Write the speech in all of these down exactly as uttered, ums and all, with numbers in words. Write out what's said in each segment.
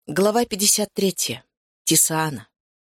Глава пятьдесят третья. Тисаана.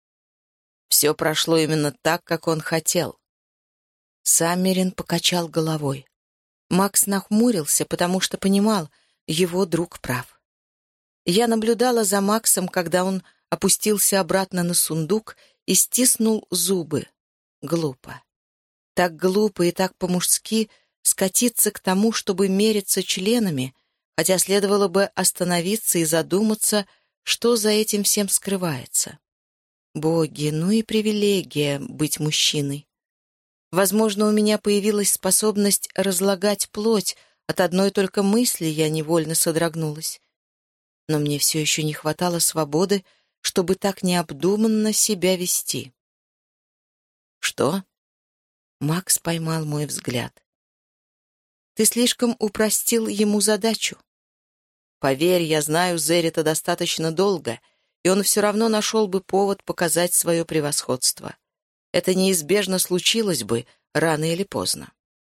Все прошло именно так, как он хотел. Саммерин покачал головой. Макс нахмурился, потому что понимал, его друг прав. Я наблюдала за Максом, когда он опустился обратно на сундук и стиснул зубы. Глупо. Так глупо и так по-мужски скатиться к тому, чтобы мериться членами, хотя следовало бы остановиться и задуматься, что за этим всем скрывается. Боги, ну и привилегия быть мужчиной. Возможно, у меня появилась способность разлагать плоть, от одной только мысли я невольно содрогнулась. Но мне все еще не хватало свободы, чтобы так необдуманно себя вести. «Что?» Макс поймал мой взгляд. «Ты слишком упростил ему задачу. Поверь, я знаю Зерита достаточно долго, и он все равно нашел бы повод показать свое превосходство. Это неизбежно случилось бы рано или поздно».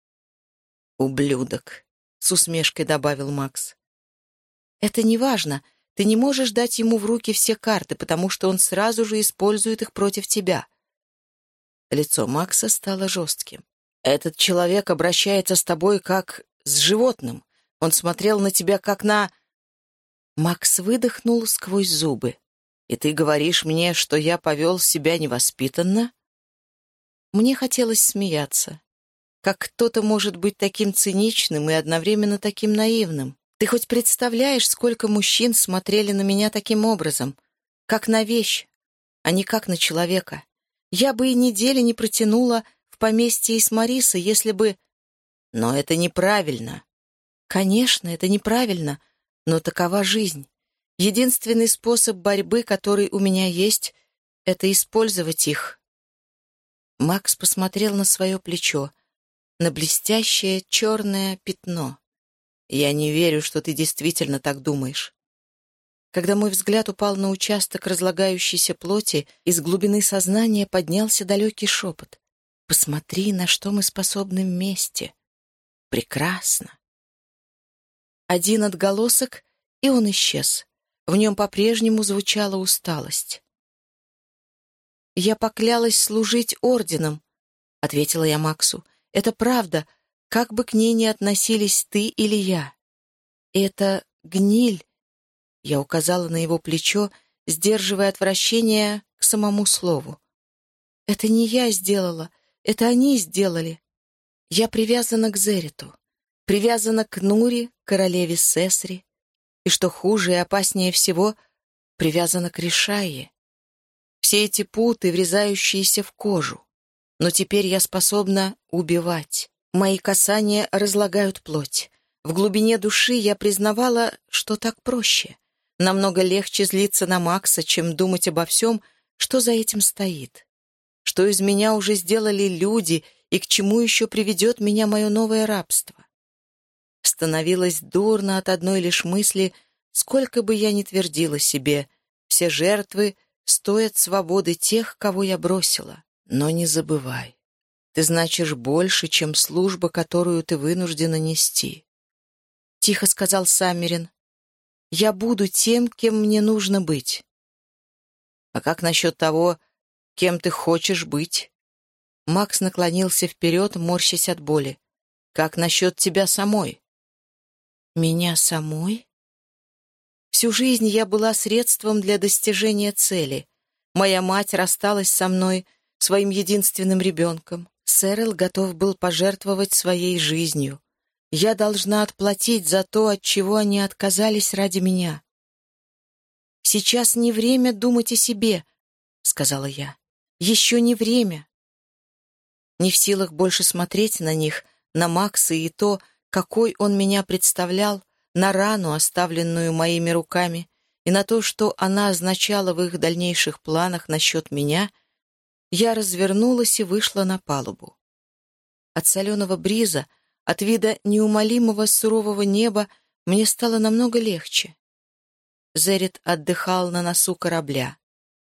«Ублюдок», — с усмешкой добавил Макс. «Это не важно. Ты не можешь дать ему в руки все карты, потому что он сразу же использует их против тебя». Лицо Макса стало жестким. «Этот человек обращается с тобой как с животным. Он смотрел на тебя как на...» Макс выдохнул сквозь зубы. «И ты говоришь мне, что я повел себя невоспитанно?» Мне хотелось смеяться. Как кто-то может быть таким циничным и одновременно таким наивным? Ты хоть представляешь, сколько мужчин смотрели на меня таким образом? Как на вещь, а не как на человека. Я бы и недели не протянула в поместье Исмариса, если бы... Но это неправильно. Конечно, это неправильно. Но такова жизнь. Единственный способ борьбы, который у меня есть, — это использовать их. Макс посмотрел на свое плечо, на блестящее черное пятно. «Я не верю, что ты действительно так думаешь». Когда мой взгляд упал на участок разлагающейся плоти, из глубины сознания поднялся далекий шепот. «Посмотри, на что мы способны вместе. Прекрасно». Один отголосок, и он исчез. В нем по-прежнему звучала усталость. «Я поклялась служить орденом», — ответила я Максу. «Это правда, как бы к ней ни относились ты или я. Это гниль», — я указала на его плечо, сдерживая отвращение к самому слову. «Это не я сделала, это они сделали. Я привязана к Зериту. Привязана к Нури, королеве Сесри, и, что хуже и опаснее всего, привязана к Ришайе. Все эти путы, врезающиеся в кожу. Но теперь я способна убивать. Мои касания разлагают плоть. В глубине души я признавала, что так проще. Намного легче злиться на Макса, чем думать обо всем, что за этим стоит. Что из меня уже сделали люди, и к чему еще приведет меня мое новое рабство. Становилось дурно от одной лишь мысли, сколько бы я ни твердила себе, все жертвы стоят свободы тех, кого я бросила. Но не забывай, ты значишь больше, чем служба, которую ты вынуждена нести. Тихо сказал Саммерин. Я буду тем, кем мне нужно быть. А как насчет того, кем ты хочешь быть? Макс наклонился вперед, морщась от боли. Как насчет тебя самой? Меня самой? Всю жизнь я была средством для достижения цели. Моя мать рассталась со мной, своим единственным ребенком. Сэрил готов был пожертвовать своей жизнью. Я должна отплатить за то, от чего они отказались ради меня. «Сейчас не время думать о себе», — сказала я. «Еще не время». Не в силах больше смотреть на них, на Макса и то, какой он меня представлял, на рану, оставленную моими руками, и на то, что она означала в их дальнейших планах насчет меня, я развернулась и вышла на палубу. От соленого бриза, от вида неумолимого сурового неба мне стало намного легче. Зерит отдыхал на носу корабля.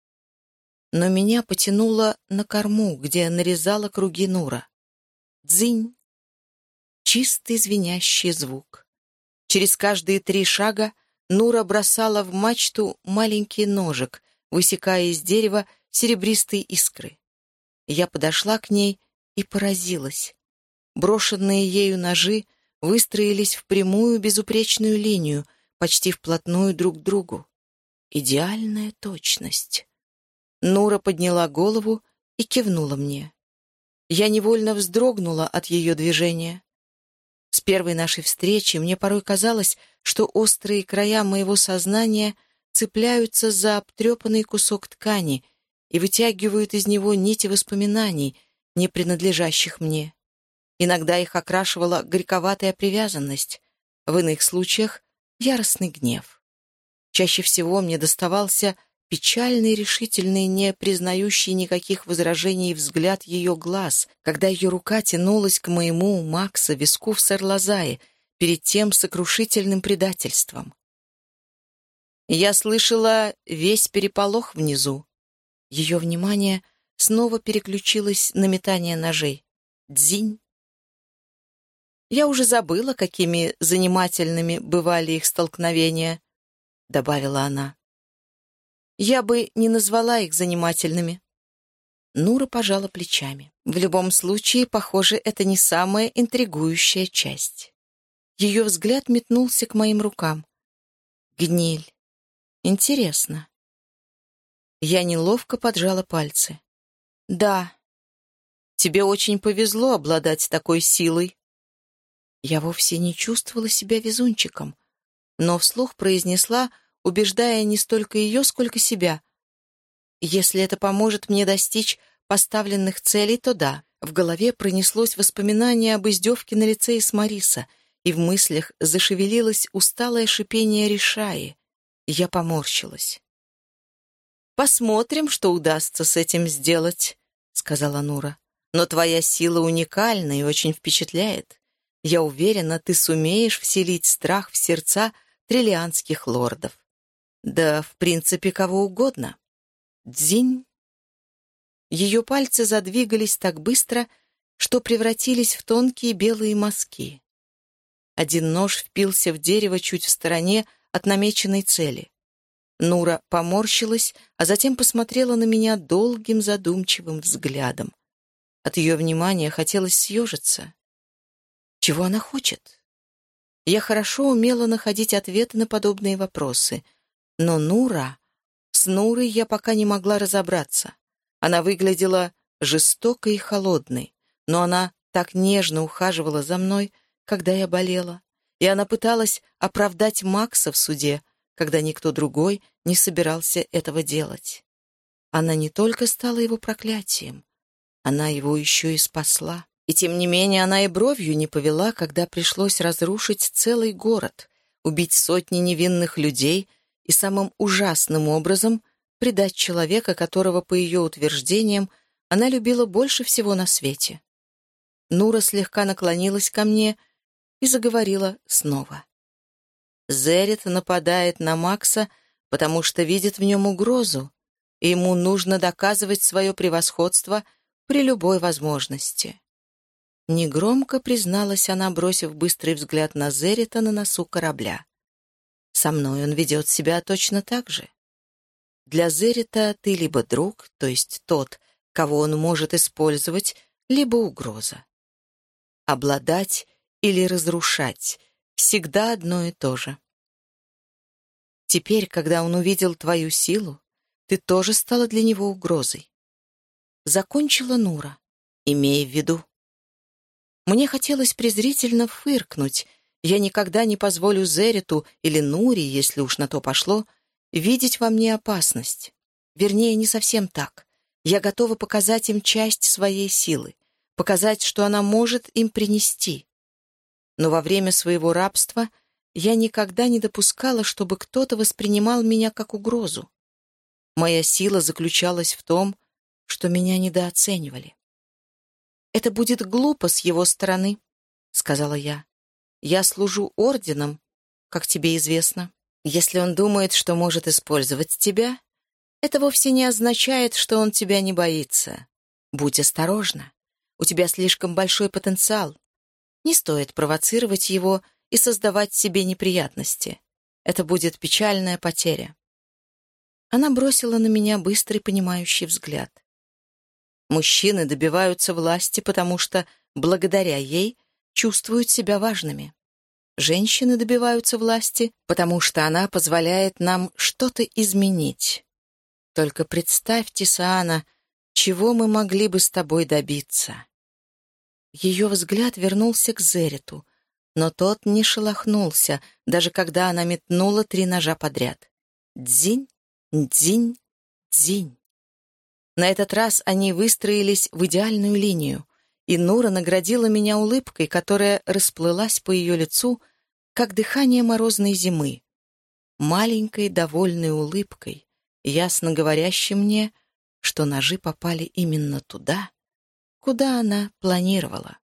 Но меня потянуло на корму, где нарезала круги Нура. Дзынь! Чистый звенящий звук. Через каждые три шага Нура бросала в мачту маленький ножик, высекая из дерева серебристые искры. Я подошла к ней и поразилась. Брошенные ею ножи выстроились в прямую безупречную линию, почти вплотную друг к другу. Идеальная точность. Нура подняла голову и кивнула мне. Я невольно вздрогнула от ее движения. С первой нашей встречи мне порой казалось, что острые края моего сознания цепляются за обтрепанный кусок ткани и вытягивают из него нити воспоминаний, не принадлежащих мне. Иногда их окрашивала горьковатая привязанность, в иных случаях — яростный гнев. Чаще всего мне доставался печальный, решительный, не признающий никаких возражений взгляд ее глаз, когда ее рука тянулась к моему, Макса, виску в Сарлазае, перед тем сокрушительным предательством. Я слышала весь переполох внизу. Ее внимание снова переключилось на метание ножей. Дзинь. Я уже забыла, какими занимательными бывали их столкновения, — добавила она. Я бы не назвала их занимательными. Нура пожала плечами. В любом случае, похоже, это не самая интригующая часть. Ее взгляд метнулся к моим рукам. Гниль. Интересно. Я неловко поджала пальцы. Да. Тебе очень повезло обладать такой силой. Я вовсе не чувствовала себя везунчиком, но вслух произнесла, убеждая не столько ее, сколько себя. Если это поможет мне достичь поставленных целей, то да. В голове пронеслось воспоминание об издевке на лице Исмариса, и в мыслях зашевелилось усталое шипение Ришаи. Я поморщилась. «Посмотрим, что удастся с этим сделать», — сказала Нура. «Но твоя сила уникальна и очень впечатляет. Я уверена, ты сумеешь вселить страх в сердца триллианских лордов. Да, в принципе, кого угодно. Дзинь». Ее пальцы задвигались так быстро, что превратились в тонкие белые мазки. Один нож впился в дерево чуть в стороне от намеченной цели. Нура поморщилась, а затем посмотрела на меня долгим задумчивым взглядом. От ее внимания хотелось съежиться. Чего она хочет? Я хорошо умела находить ответы на подобные вопросы, но Нура... С Нурой я пока не могла разобраться. Она выглядела жестокой и холодной, но она так нежно ухаживала за мной, когда я болела, и она пыталась оправдать Макса в суде, когда никто другой не собирался этого делать. Она не только стала его проклятием, она его еще и спасла. И тем не менее она и бровью не повела, когда пришлось разрушить целый город, убить сотни невинных людей и самым ужасным образом предать человека, которого, по ее утверждениям, она любила больше всего на свете. Нура слегка наклонилась ко мне и заговорила снова. Зерет нападает на Макса, потому что видит в нем угрозу, и ему нужно доказывать свое превосходство при любой возможности. Негромко призналась она, бросив быстрый взгляд на Зерета на носу корабля. Со мной он ведет себя точно так же. Для Зерета ты либо друг, то есть тот, кого он может использовать, либо угроза. Обладать или разрушать — всегда одно и то же. Теперь, когда он увидел твою силу, ты тоже стала для него угрозой. Закончила Нура, имея в виду. Мне хотелось презрительно фыркнуть. Я никогда не позволю Зерету или Нуре, если уж на то пошло, видеть во мне опасность. Вернее, не совсем так. Я готова показать им часть своей силы, показать, что она может им принести. Но во время своего рабства я никогда не допускала, чтобы кто-то воспринимал меня как угрозу. Моя сила заключалась в том, что меня недооценивали. «Это будет глупо с его стороны», — сказала я. «Я служу орденом, как тебе известно. Если он думает, что может использовать тебя, это вовсе не означает, что он тебя не боится. Будь осторожна. У тебя слишком большой потенциал. Не стоит провоцировать его и создавать себе неприятности. Это будет печальная потеря». Она бросила на меня быстрый понимающий взгляд. Мужчины добиваются власти, потому что, благодаря ей, чувствуют себя важными. Женщины добиваются власти, потому что она позволяет нам что-то изменить. Только представь, Тисаана, чего мы могли бы с тобой добиться. Ее взгляд вернулся к Зериту, но тот не шелохнулся, даже когда она метнула три ножа подряд. Дзинь, дзинь, дзинь. На этот раз они выстроились в идеальную линию, и Нура наградила меня улыбкой, которая расплылась по ее лицу, как дыхание морозной зимы. Маленькой довольной улыбкой, ясно говорящей мне, что ножи попали именно туда, куда она планировала.